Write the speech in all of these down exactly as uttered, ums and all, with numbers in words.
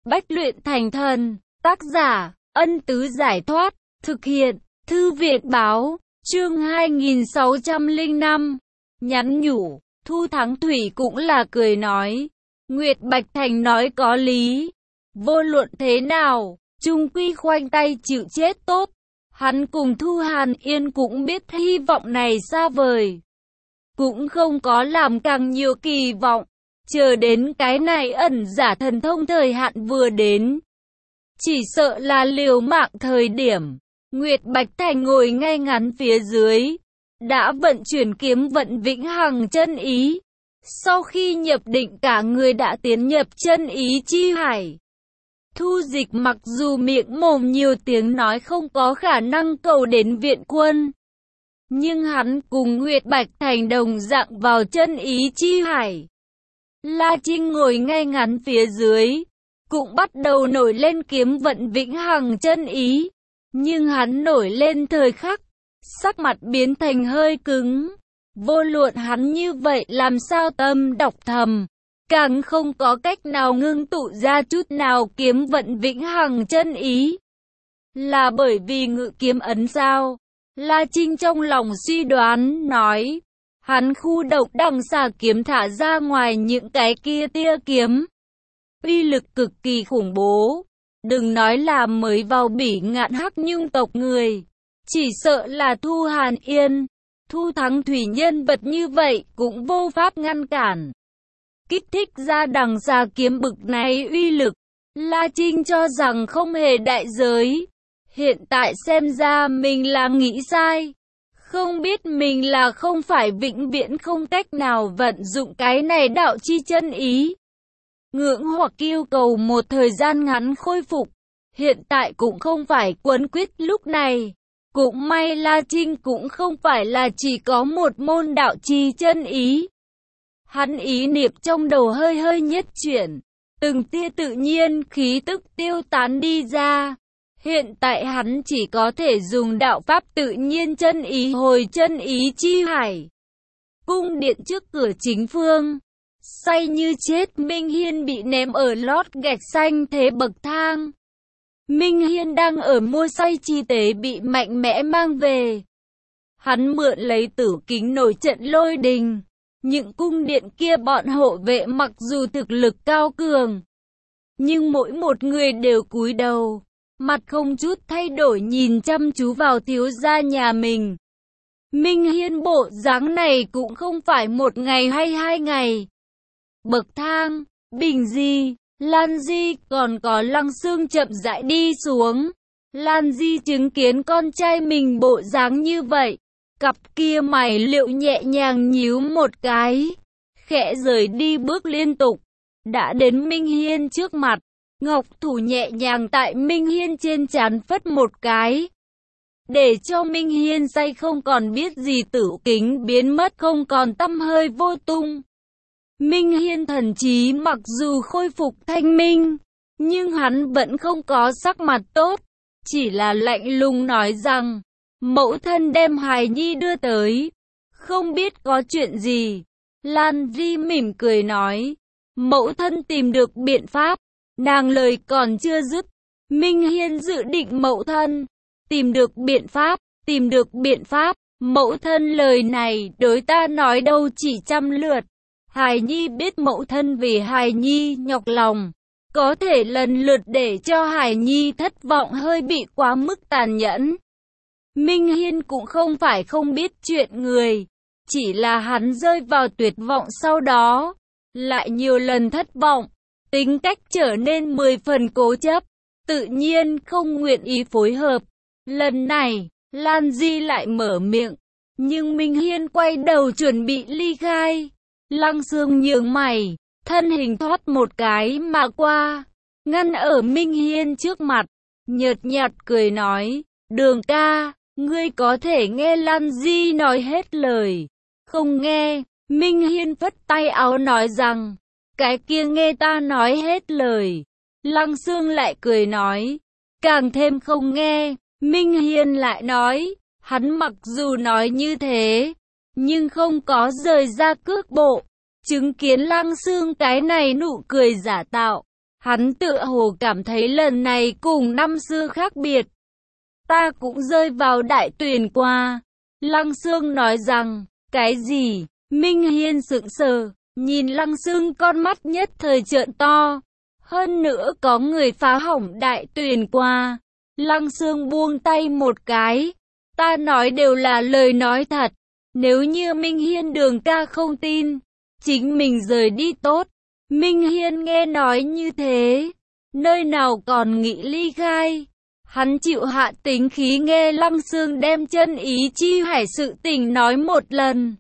Bách luyện thành thần, tác giả, Ân Tứ Giải Thoát, thực hiện, Thư viện Báo, chương hai nghìn sáu trăm lẻ năm, nhắn nhủ, Thu Thắng Thủy cũng là cười nói, Nguyệt Bạch Thành nói có lý, vô luận thế nào, chung quy khoanh tay chịu chết tốt, hắn cùng Thu Hàn Yên cũng biết hy vọng này xa vời, cũng không có làm càng nhiều kỳ vọng. Chờ đến cái này ẩn giả thần thông thời hạn vừa đến, chỉ sợ là liều mạng thời điểm. Nguyệt Bạch Thành ngồi ngay ngắn phía dưới, đã vận chuyển kiếm vận vĩnh hằng chân ý. Sau khi nhập định cả người đã tiến nhập chân ý chi hải. Thu Dịch mặc dù miệng mồm nhiều tiếng nói không có khả năng cầu đến viện quân, nhưng hắn cùng Nguyệt Bạch Thành đồng dạng vào chân ý chi hải. La Trinh ngồi ngay ngắn phía dưới, cũng bắt đầu nổi lên kiếm vận vĩnh hằng chân ý. Nhưng hắn nổi lên thời khắc, sắc mặt biến thành hơi cứng. Vô luận hắn như vậy làm sao tâm đọc thầm, càng không có cách nào ngưng tụ ra chút nào kiếm vận vĩnh hằng chân ý. Là bởi vì ngự kiếm ấn sao? La Trinh trong lòng suy đoán, nói. Hắn khu độc đằng xà kiếm thả ra ngoài những cái kia tia kiếm, uy lực cực kỳ khủng bố. Đừng nói là mới vào Bỉ Ngạn Hắc Nhung tộc người, chỉ sợ là Thu Hàn Yên, Thu Thắng Thủy nhân vật như vậy cũng vô pháp ngăn cản. Kích thích ra đằng xà kiếm bực này uy lực, La Trinh cho rằng không hề đại giới. Hiện tại xem ra mình là nghĩ sai. Không biết mình là không phải vĩnh viễn không cách nào vận dụng cái này đạo chi chân ý. Ngưỡng hoặc yêu cầu một thời gian ngắn khôi phục. Hiện tại cũng không phải quấn quýt lúc này. Cũng may La Trinh cũng không phải là chỉ có một môn đạo chi chân ý. Hắn ý niệm trong đầu hơi hơi nhất chuyển. Từng tia tự nhiên khí tức tiêu tán đi ra. Hiện tại hắn chỉ có thể dùng đạo pháp tự nhiên chân ý hồi chân ý chi hải. Cung điện trước cửa chính phương, say như chết Minh Hiên bị ném ở lót gạch xanh thế bậc thang. Minh Hiên đang ở mua say chi tế bị mạnh mẽ mang về. Hắn mượn lấy tử kính nổi trận lôi đình. Những cung điện kia bọn hộ vệ mặc dù thực lực cao cường, nhưng mỗi một người đều cúi đầu, mặt không chút thay đổi nhìn chăm chú vào thiếu gia nhà mình. Minh Hiên bộ dáng này cũng không phải một ngày hay hai ngày. Bậc thang, Bình Di, Lan Di còn có Lăng Xương chậm rãi đi xuống. Lan Di chứng kiến con trai mình bộ dáng như vậy, cặp kia mày liệu nhẹ nhàng nhíu một cái, khẽ rời đi bước liên tục, đã đến Minh Hiên trước mặt. Ngọc thủ nhẹ nhàng tại Minh Hiên trên trán phất một cái, để cho Minh Hiên say không còn biết gì tử kính biến mất không còn tăm hơi vô tung. Minh Hiên thần trí mặc dù khôi phục thanh minh, nhưng hắn vẫn không có sắc mặt tốt, chỉ là lạnh lùng nói rằng, mẫu thân đem hài nhi đưa tới, không biết có chuyện gì. Lan Vi mỉm cười nói, mẫu thân tìm được biện pháp. Nàng lời còn chưa dứt, Minh Hiên dự định mẫu thân tìm được biện pháp, tìm được biện pháp, mẫu thân lời này đối ta nói đâu chỉ trăm lượt. Hài nhi biết mẫu thân vì hài nhi nhọc lòng, có thể lần lượt để cho hài nhi thất vọng hơi bị quá mức tàn nhẫn. Minh Hiên cũng không phải không biết chuyện người, chỉ là hắn rơi vào tuyệt vọng sau đó, lại nhiều lần thất vọng. Tính cách trở nên mười phần cố chấp, tự nhiên không nguyện ý phối hợp. Lần này, Lan Di lại mở miệng, nhưng Minh Hiên quay đầu chuẩn bị ly khai. Lăng Xương nhướng mày, thân hình thoát một cái mà qua, ngăn ở Minh Hiên trước mặt, nhợt nhạt cười nói, Đường ca, ngươi có thể nghe Lan Di nói hết lời. Không nghe, Minh Hiên phất tay áo nói rằng, cái kia nghe ta nói hết lời. Lăng Xương lại cười nói, càng thêm không nghe. Minh Hiên lại nói, hắn mặc dù nói như thế, nhưng không có rời ra cước bộ. Chứng kiến Lăng Xương cái này nụ cười giả tạo, Hắn tựa hồ cảm thấy lần này cùng năm xưa khác biệt. Ta cũng rơi vào đại tuyển qua. Lăng Xương nói rằng, cái gì? Minh Hiên sững sờ, nhìn Lăng Xương con mắt nhất thời trợn to. Hơn nữa có người phá hỏng đại tuyển qua. Lăng Xương buông tay một cái. Ta nói đều là lời nói thật. Nếu như Minh Hiên đường ca không tin, chính mình rời đi tốt. Minh Hiên nghe nói như thế, nơi nào còn nghĩ ly khai. Hắn chịu hạ tính khí nghe Lăng Xương đem chân ý chi hải sự tình nói một lần.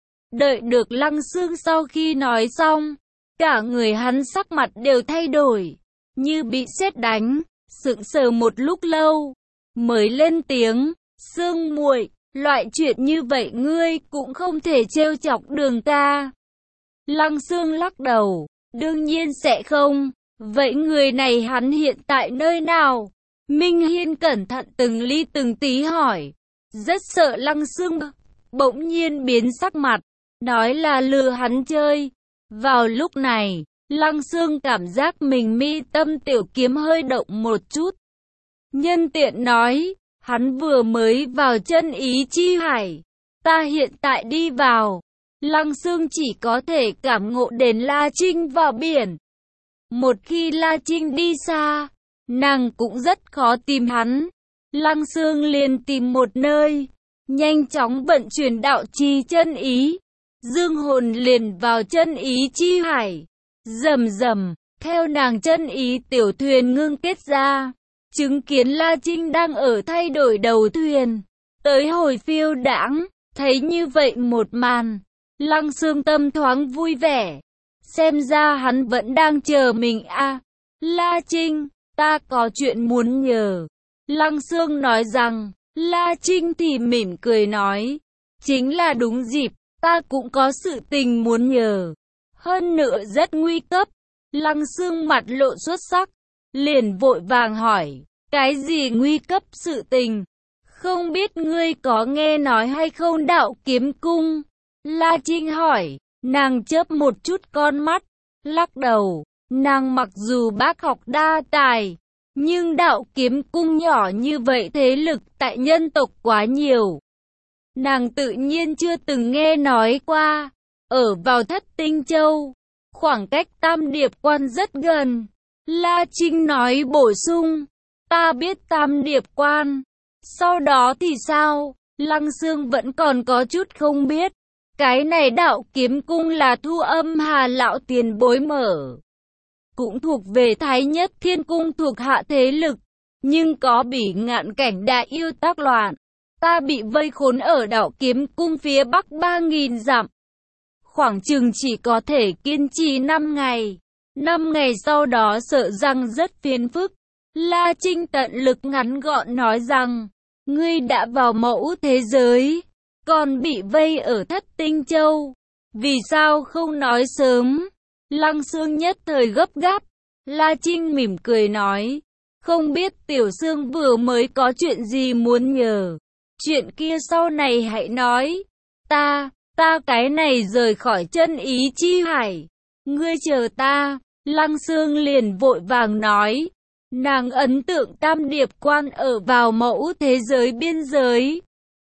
Đợi được Lăng Xương sau khi nói xong, cả người hắn sắc mặt đều thay đổi, như bị sét đánh, sững sờ một lúc lâu, mới lên tiếng, Xương muội, loại chuyện như vậy ngươi cũng không thể trêu chọc đường ca. Lăng Xương lắc đầu, đương nhiên sẽ không, vậy người này hắn hiện tại nơi nào? Minh Hiên cẩn thận từng ly từng tí hỏi, rất sợ Lăng Xương bỗng nhiên biến sắc mặt, nói là lừa hắn chơi. Vào lúc này, Lăng Xương cảm giác mình mi tâm tiểu kiếm hơi động một chút. Nhân tiện nói, hắn vừa mới vào chân ý chi hải, ta hiện tại đi vào. Lăng Xương chỉ có thể cảm ngộ đến La Trinh vào biển. Một khi La Trinh đi xa, nàng cũng rất khó tìm hắn. Lăng Xương liền tìm một nơi, nhanh chóng vận chuyển đạo trì chân ý. Dương hồn liền vào chân ý chi hải. Rầm rầm, theo nàng chân ý tiểu thuyền ngưng kết ra. Chứng kiến La Trinh đang ở thay đổi đầu thuyền. Tới hồi phiêu đãng, thấy như vậy một màn. Lăng Xương tâm thoáng vui vẻ. Xem ra hắn vẫn đang chờ mình a. À, La Trinh, ta có chuyện muốn nhờ. Lăng Xương nói rằng, La Trinh thì mỉm cười nói, chính là đúng dịp, ta cũng có sự tình muốn nhờ. Hơn nữa rất nguy cấp. Lăng Xương mặt lộ xuất sắc, liền vội vàng hỏi, cái gì nguy cấp sự tình? Không biết ngươi có nghe nói hay không đạo kiếm cung? La Trinh hỏi, nàng chớp một chút con mắt, lắc đầu, nàng mặc dù bác học đa tài, nhưng đạo kiếm cung nhỏ như vậy thế lực tại nhân tộc quá nhiều. Nàng tự nhiên chưa từng nghe nói qua, ở vào Thất Tinh Châu, khoảng cách Tam Điệp Quan rất gần. La Trinh nói bổ sung, ta biết Tam Điệp Quan, sau đó thì sao? Lăng Xương vẫn còn có chút không biết. Cái này đạo kiếm cung là Thu Âm Hà lão tiền bối mở, cũng thuộc về Thái Nhất Thiên Cung thuộc hạ thế lực, nhưng có Bỉ Ngạn Cảnh đại yêu tác loạn, ta bị vây khốn ở đạo kiếm cung phía bắc ba nghìn dặm, khoảng chừng chỉ có thể kiên trì năm ngày, năm ngày sau đó sợ rằng rất phiền phức. La Trinh tận lực ngắn gọn nói rằng, ngươi đã vào mẫu thế giới, còn bị vây ở Thất Tinh Châu, vì sao không nói sớm? Lăng Xương nhất thời gấp gáp. La Trinh mỉm cười nói, không biết tiểu Xương vừa mới có chuyện gì muốn nhờ, chuyện kia sau này hãy nói. Ta, ta cái này rời khỏi chân ý chi hải, ngươi chờ ta. Lăng Xương liền vội vàng nói, nàng ấn tượng Tam Điệp Quan ở vào mẫu thế giới biên giới,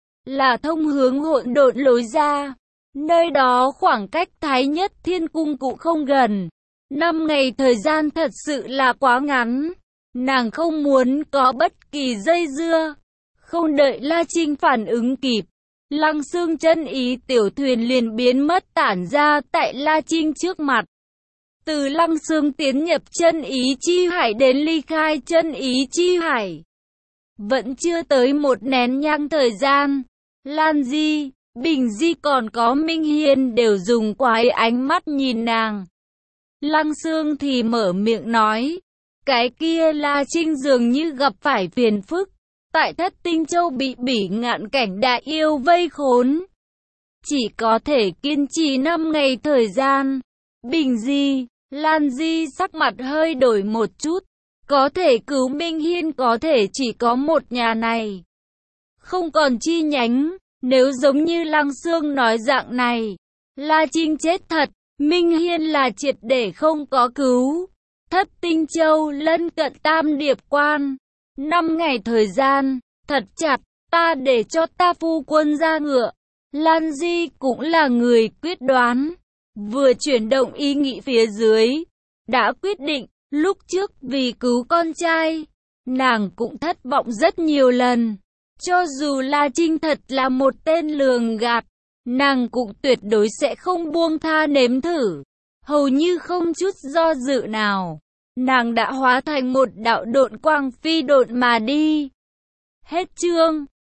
là thông hướng hỗn độn lối ra. Nơi đó khoảng cách Thái Nhất Thiên Cung cũng không gần. Năm ngày thời gian thật sự là quá ngắn. Nàng không muốn có bất kỳ dây dưa. Không đợi La Trinh phản ứng kịp, Lăng Xương chân ý tiểu thuyền liền biến mất tản ra tại La Trinh trước mặt. Từ Lăng Xương tiến nhập chân ý chi hải đến ly khai chân ý chi hải, vẫn chưa tới một nén nhang thời gian. Lan Di, Bình Di còn có Minh Hiên đều dùng quái ánh mắt nhìn nàng. Lăng Xương thì mở miệng nói, cái kia La Trinh dường như gặp phải phiền phức, tại Thất Tinh Châu bị Bỉ Ngạn Cảnh đại yêu vây khốn, chỉ có thể kiên trì năm ngày thời gian. Bình Di, Lan Di sắc mặt hơi đổi một chút, có thể cứu Minh Hiên có thể chỉ có một nhà này, không còn chi nhánh. Nếu giống như Lăng Xương nói dạng này, La Trinh chết thật, Minh Hiên là triệt để không có cứu. Thất Tinh Châu lân cận Tam Điệp Quan. Năm ngày thời gian, thật chặt, ta để cho ta phu quân ra ngựa. Lan Di cũng là người quyết đoán, vừa chuyển động ý nghĩ phía dưới, đã quyết định, lúc trước vì cứu con trai, nàng cũng thất vọng rất nhiều lần. Cho dù La Trinh thật là một tên lường gạt, nàng cũng tuyệt đối sẽ không buông tha nếm thử. Hầu như không chút do dự nào, nàng đã hóa thành một đạo độn quang phi độn mà đi. Hết chương.